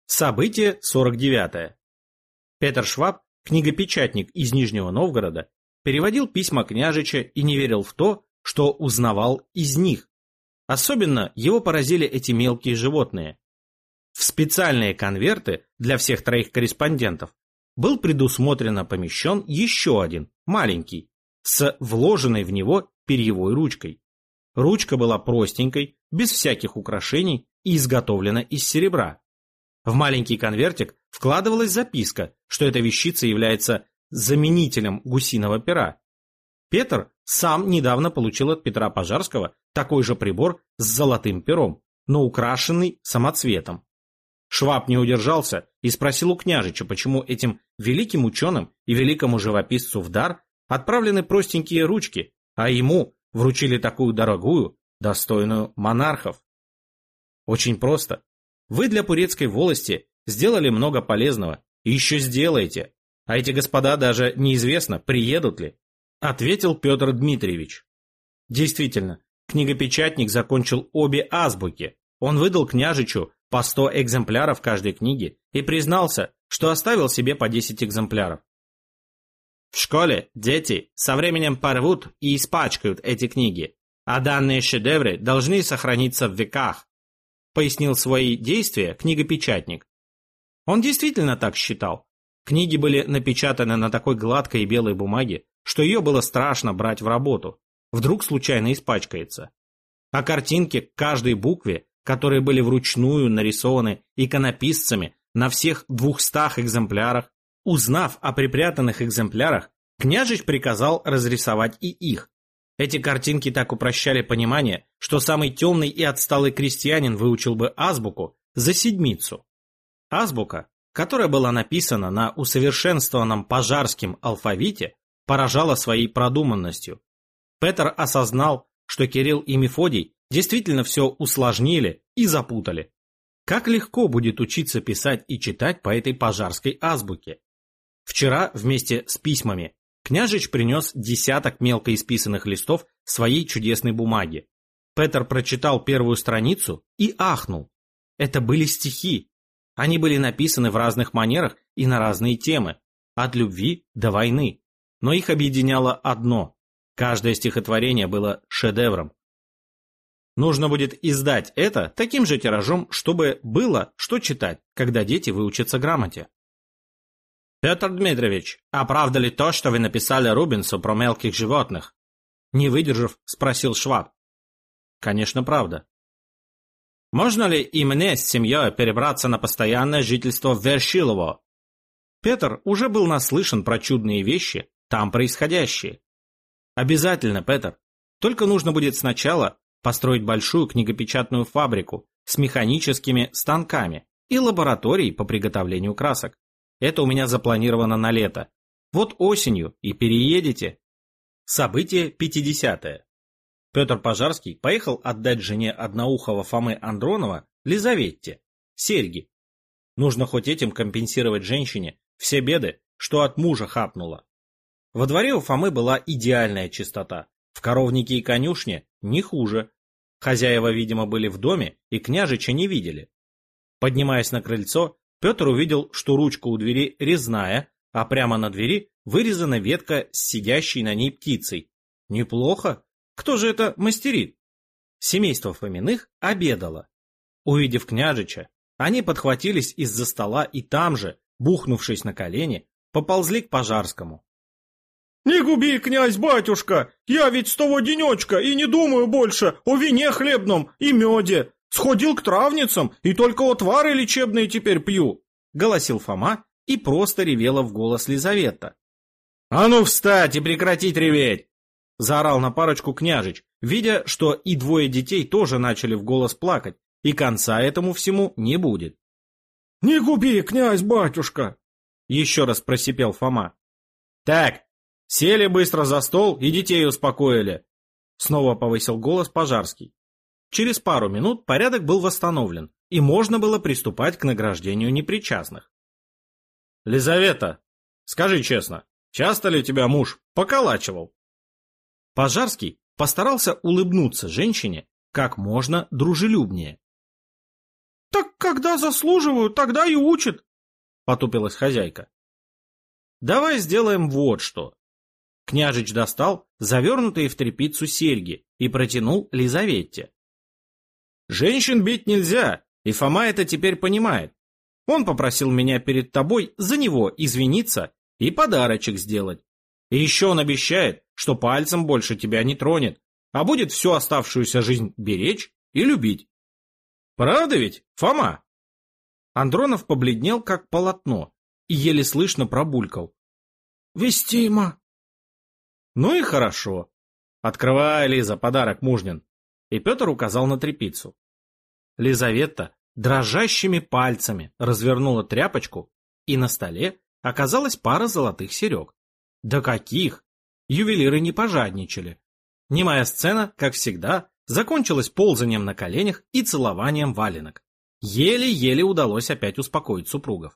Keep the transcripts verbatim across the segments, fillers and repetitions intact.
Событие сорок девятое. Петр Шваб, книгопечатник из Нижнего Новгорода, переводил письма княжича и не верил в то, что узнавал из них. Особенно его поразили эти мелкие животные. В специальные конверты для всех троих корреспондентов был предусмотренно помещен еще один, маленький, с вложенной в него перьевой ручкой. Ручка была простенькой, без всяких украшений и изготовлена из серебра. В маленький конвертик вкладывалась записка, что эта вещица является заменителем гусиного пера. Петр сам недавно получил от Петра Пожарского такой же прибор с золотым пером, но украшенный самоцветом. Шваб не удержался и спросил у княжича, почему этим великим ученым и великому живописцу в дар отправлены простенькие ручки, а ему вручили такую дорогую, достойную монархов. Очень просто. Вы для Пурецкой волости сделали много полезного и еще сделаете, а эти господа даже неизвестно, приедут ли, ответил Петр Дмитриевич. Действительно, книгопечатник закончил обе азбуки. Он выдал княжичу по сто экземпляров каждой книги и признался, что оставил себе по десять экземпляров. В школе дети со временем порвут и испачкают эти книги, а данные шедевры должны сохраниться в веках, пояснил свои действия книгопечатник. Он действительно так считал. Книги были напечатаны на такой гладкой и белой бумаге, что ее было страшно брать в работу. Вдруг случайно испачкается. А картинки к каждой букве, которые были вручную нарисованы иконописцами на всех двухстах экземплярах, узнав о припрятанных экземплярах, княжич приказал разрисовать и их. Эти картинки так упрощали понимание, что самый темный и отсталый крестьянин выучил бы азбуку за седмицу. Азбука, которая была написана на усовершенствованном пожарским алфавите, поражала своей продуманностью. Петр осознал, что Кирилл и Мефодий действительно все усложнили и запутали. Как легко будет учиться писать и читать по этой пожарской азбуке. Вчера вместе с письмами княжич принес десяток мелко исписанных листов своей чудесной бумаги. Петр прочитал первую страницу и ахнул. Это были стихи. Они были написаны в разных манерах и на разные темы, от любви до войны. Но их объединяло одно. Каждое стихотворение было шедевром. Нужно будет издать это таким же тиражом, чтобы было что читать, когда дети выучатся грамоте. Петр Дмитриевич, а правда ли то, что вы написали Рубенсу про мелких животных? Не выдержав, спросил Шваб. Конечно, правда. Можно ли и мне с семьей перебраться на постоянное жительство в Вершилово? Петр уже был наслышан про чудные вещи, там происходящие. Обязательно, Петр. Только нужно будет сначала построить большую книгопечатную фабрику с механическими станками и лабораторией по приготовлению красок. Это у меня запланировано на лето. Вот осенью и переедете. Событие пятидесятое. Петр Пожарский поехал отдать жене одноухого Фомы Андронова, Лизаветте, серьги. Нужно хоть этим компенсировать женщине все беды, что от мужа хапнула. Во дворе у Фомы была идеальная чистота. В коровнике и конюшне не хуже. Хозяева, видимо, были в доме и княжича не видели. Поднимаясь на крыльцо, Петр увидел, что ручка у двери резная, а прямо на двери вырезана ветка с сидящей на ней птицей. Неплохо. Кто же это мастерит? Семейство Фоминых обедало. Увидев княжича, они подхватились из-за стола и там же, бухнувшись на колени, поползли к Пожарскому. «Не губи, князь-батюшка! Я ведь с того денечка и не думаю больше о вине хлебном и меде. Сходил к травницам и только отвары лечебные теперь пью!» — голосил Фома, и просто ревела в голос Лизавета. «А ну встать и прекратить реветь!» — заорал на парочку княжич, видя, что и двое детей тоже начали в голос плакать, и конца этому всему не будет. «Не губи, князь-батюшка!» — еще раз просипел Фома. «Так, сели быстро за стол и детей успокоили!» — снова повысил голос Пожарский. Через пару минут порядок был восстановлен, и можно было приступать к награждению непричастных. «Лизавета, скажи честно, часто ли тебя муж поколачивал?» Пожарский постарался улыбнуться женщине как можно дружелюбнее. «Так когда заслуживают, тогда и учат, — потупилась хозяйка. Давай сделаем вот что. Княжич достал завернутые в тряпицу серьги и протянул Лизаветте. Женщин бить нельзя, и Фома это теперь понимает. Он попросил меня перед тобой за него извиниться и подарочек сделать. И еще он обещает, что пальцем больше тебя не тронет, а будет всю оставшуюся жизнь беречь и любить. Правда ведь, Фома? Андронов побледнел, как полотно, и еле слышно пробулькал. Вестимо. Ну и хорошо. Открывай, Лиза, подарок мужнин. И Петр указал на тряпицу. Лизавета дрожащими пальцами развернула тряпочку, и на столе оказалась пара золотых серег. Да каких! Ювелиры не пожадничали. Немая сцена, как всегда, закончилась ползанием на коленях и целованием валенок. Еле-еле удалось опять успокоить супругов.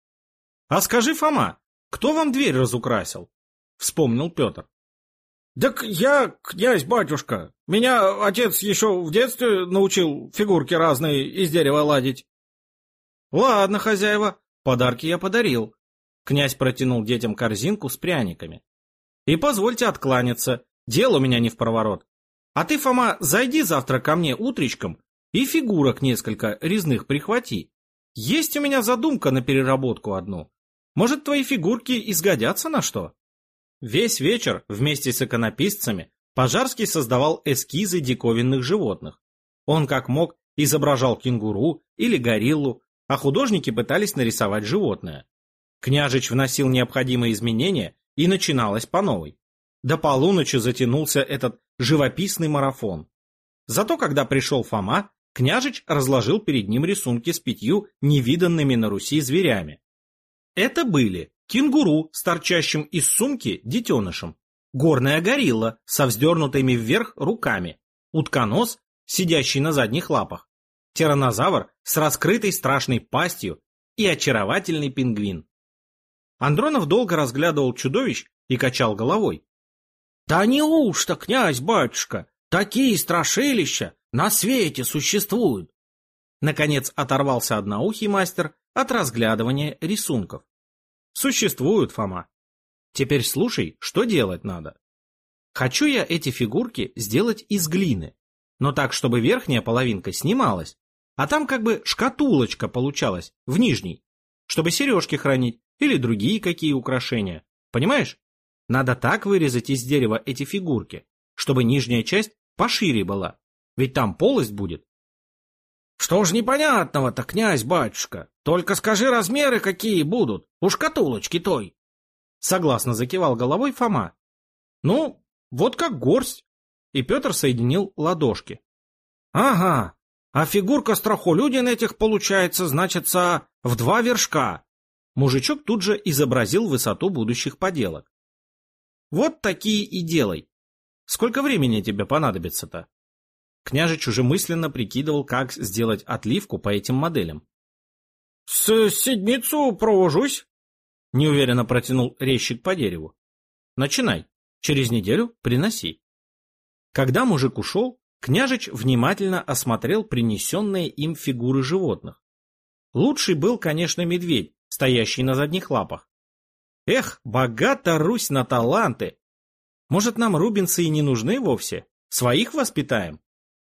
— А скажи, Фома, кто вам дверь разукрасил? — вспомнил Петр. — Так я, князь-батюшка. Меня отец еще в детстве научил фигурки разные из дерева ладить. — Ладно, хозяева, подарки я подарил. Князь протянул детям корзинку с пряниками. — И позвольте откланяться, дело у меня не впроворот. А ты, Фома, зайди завтра ко мне утречком и фигурок несколько резных прихвати. Есть у меня задумка на переработку одну. Может, твои фигурки изгодятся на что? Весь вечер вместе с иконописцами Пожарский создавал эскизы диковинных животных. Он как мог изображал кенгуру или гориллу, а художники пытались нарисовать животное. Княжич вносил необходимые изменения, и начиналось по новой. До полуночи затянулся этот живописный марафон. Зато когда пришел Фома, Княжич разложил перед ним рисунки с пятью невиданными на Руси зверями. Это были кенгуру с торчащим из сумки детенышем, горная горилла со вздернутыми вверх руками, утконос, сидящий на задних лапах, тираннозавр с раскрытой страшной пастью и очаровательный пингвин. Андронов долго разглядывал чудовищ и качал головой. — Да неужто, князь-батюшка, такие страшилища на свете существуют? Наконец оторвался одноухий мастер от разглядывания рисунков. — Существуют, Фома. Теперь слушай, что делать надо. Хочу я эти фигурки сделать из глины, но так, чтобы верхняя половинка снималась, а там как бы шкатулочка получалась в нижней, чтобы сережки хранить или другие какие украшения. Понимаешь? Надо так вырезать из дерева эти фигурки, чтобы нижняя часть пошире была, ведь там полость будет. — Что ж непонятного-то, князь-батюшка? Только скажи размеры, какие будут у шкатулочки той. Согласно закивал головой Фома. — Ну, вот как горсть. И Петр соединил ладошки. — Ага, а фигурка страхолюдин этих получается, значится, в два вершка. Мужичок тут же изобразил высоту будущих поделок. — Вот такие и делай. Сколько времени тебе понадобится-то? Княжич уже мысленно прикидывал, как сделать отливку по этим моделям. — С седмицу провожусь, — неуверенно протянул резчик по дереву. — Начинай. Через неделю приноси. Когда мужик ушел, Княжич внимательно осмотрел принесенные им фигуры животных. Лучший был, конечно, медведь, стоящий на задних лапах. Эх, богата Русь на таланты! Может, нам рубинцы и не нужны вовсе? Своих воспитаем?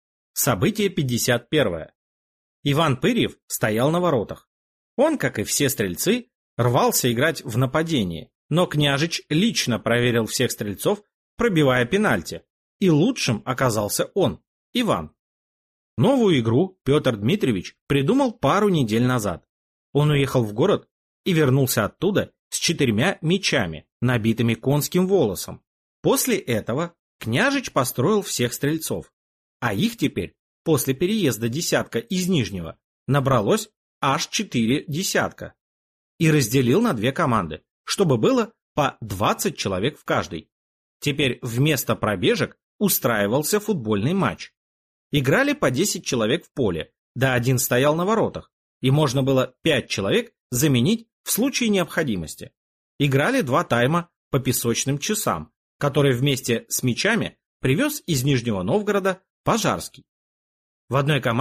Событие пятьдесят первое. Иван Пырьев стоял на воротах. Он, как и все стрельцы, рвался играть в нападение, но Княжич лично проверил всех стрельцов, пробивая пенальти, и лучшим оказался он, Иван. Новую игру Петр Дмитриевич придумал пару недель назад. Он уехал в город и вернулся оттуда с четырьмя мечами, набитыми конским волосом. После этого Княжич построил всех стрельцов, а их теперь, после переезда десятка из Нижнего, набралось аж четыре десятка. И разделил на две команды, чтобы было по двадцать человек в каждой. Теперь вместо пробежек устраивался футбольный матч. Играли по десять человек в поле, да один стоял на воротах, и можно было пять человек заменить в случае необходимости. Играли два тайма по песочным часам, которые вместе с мячами привез из Нижнего Новгорода Пожарский. В одной команде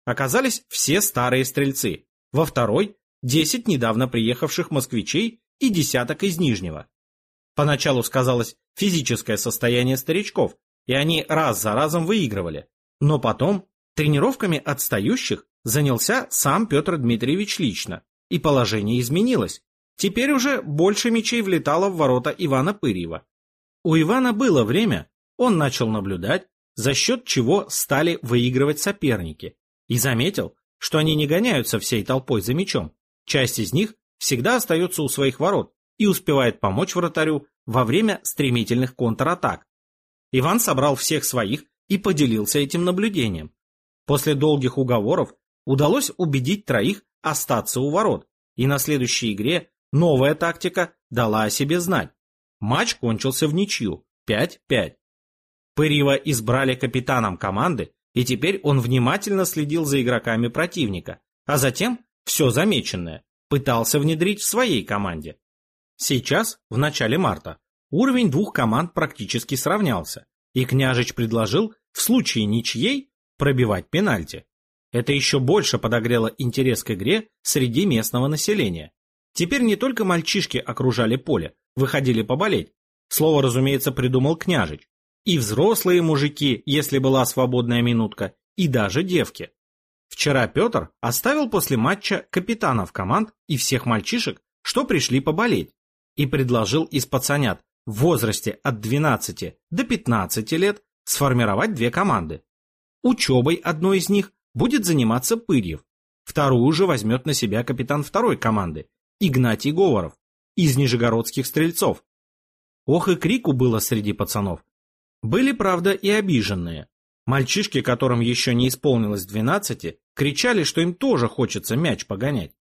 оказались все старые стрельцы, во второй – десять недавно приехавших москвичей и десяток из Нижнего. Поначалу сказалось физическое состояние старичков, и они раз за разом выигрывали, но потом тренировками отстающих занялся сам Петр Дмитриевич лично, и положение изменилось. Теперь уже больше мячей влетало в ворота Ивана Пырьева. У Ивана было время, он начал наблюдать, за счет чего стали выигрывать соперники, и заметил, что они не гоняются всей толпой за мячом. Часть из них всегда остается у своих ворот и успевает помочь вратарю во время стремительных контратак. Иван собрал всех своих и поделился этим наблюдением. После долгих уговоров удалось убедить троих остаться у ворот, и на следующей игре новая тактика дала о себе знать. Матч кончился в ничью пять пять. Пырьева избрали капитаном команды, и теперь он внимательно следил за игроками противника, а затем все замеченное пытался внедрить в своей команде. Сейчас, в начале марта, уровень двух команд практически сравнялся, и Княжич предложил в случае ничьей пробивать пенальти. Это еще больше подогрело интерес к игре среди местного населения. Теперь не только мальчишки окружали поле, выходили поболеть. Слово, разумеется, придумал Княжич. И взрослые мужики, если была свободная минутка, и даже девки. Вчера Петр оставил после матча капитанов команд и всех мальчишек, что пришли поболеть, и предложил из пацанят в возрасте от двенадцати до пятнадцати лет сформировать две команды. Учебой одной из них будет заниматься Пырьев, вторую же возьмет на себя капитан второй команды Игнатий Говоров из нижегородских стрельцов. Ох и крику было среди пацанов. Были, правда, и обиженные. Мальчишки, которым еще не исполнилось двенадцати, кричали, что им тоже хочется мяч погонять.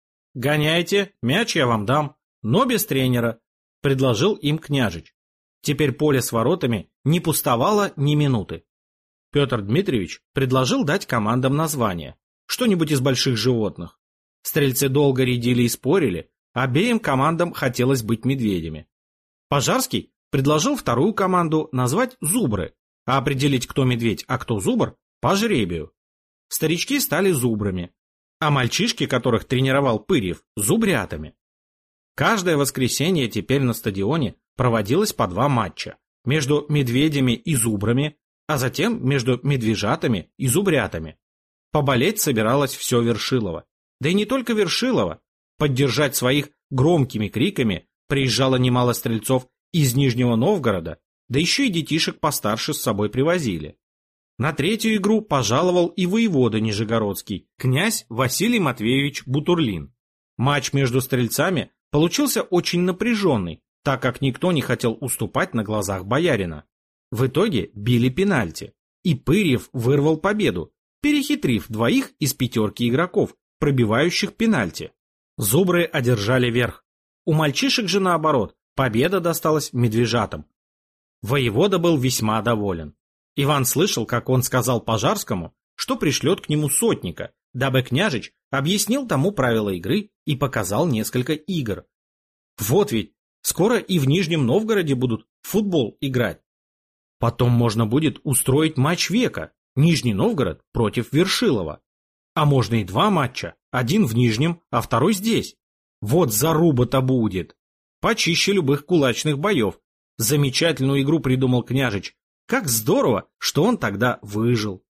«Гоняйте, мяч я вам дам, но без тренера», — предложил им Княжич. Теперь поле с воротами не пустовало ни минуты. Петр Дмитриевич предложил дать командам название, что-нибудь из больших животных. Стрельцы долго рядили и спорили, обеим командам хотелось быть медведями. Пожарский предложил вторую команду назвать «Зубры», а определить, кто медведь, а кто зубр, по жребию. Старички стали зубрами, а мальчишки, которых тренировал Пырьев, зубрятами. Каждое воскресенье теперь на стадионе проводилось по два матча между медведями и зубрами, а затем между медвежатами и зубрятами. Поболеть собиралось все Вершилово. Да и не только Вершилово. Поддержать своих громкими криками приезжало немало стрельцов из Нижнего Новгорода, да еще и детишек постарше с собой привозили. На третью игру пожаловал и воевода нижегородский, князь Василий Матвеевич Бутурлин. Матч между стрельцами получился очень напряженный, так как никто не хотел уступать на глазах боярина. В итоге били пенальти, и Пырьев вырвал победу, перехитрив двоих из пятерки игроков, пробивающих пенальти. Зубры одержали верх. У мальчишек же наоборот, победа досталась медвежатам. Воевода был весьма доволен. Иван слышал, как он сказал Пожарскому, что пришлет к нему сотника, дабы Княжич объяснил тому правила игры и показал несколько игр. Вот ведь, скоро и в Нижнем Новгороде будут в футбол играть. Потом можно будет устроить матч века, Нижний Новгород против Вершилова. А можно и два матча, один в Нижнем, а второй здесь. Вот заруба-то будет. Почище любых кулачных боев. Замечательную игру придумал Княжич. Как здорово, что он тогда выжил.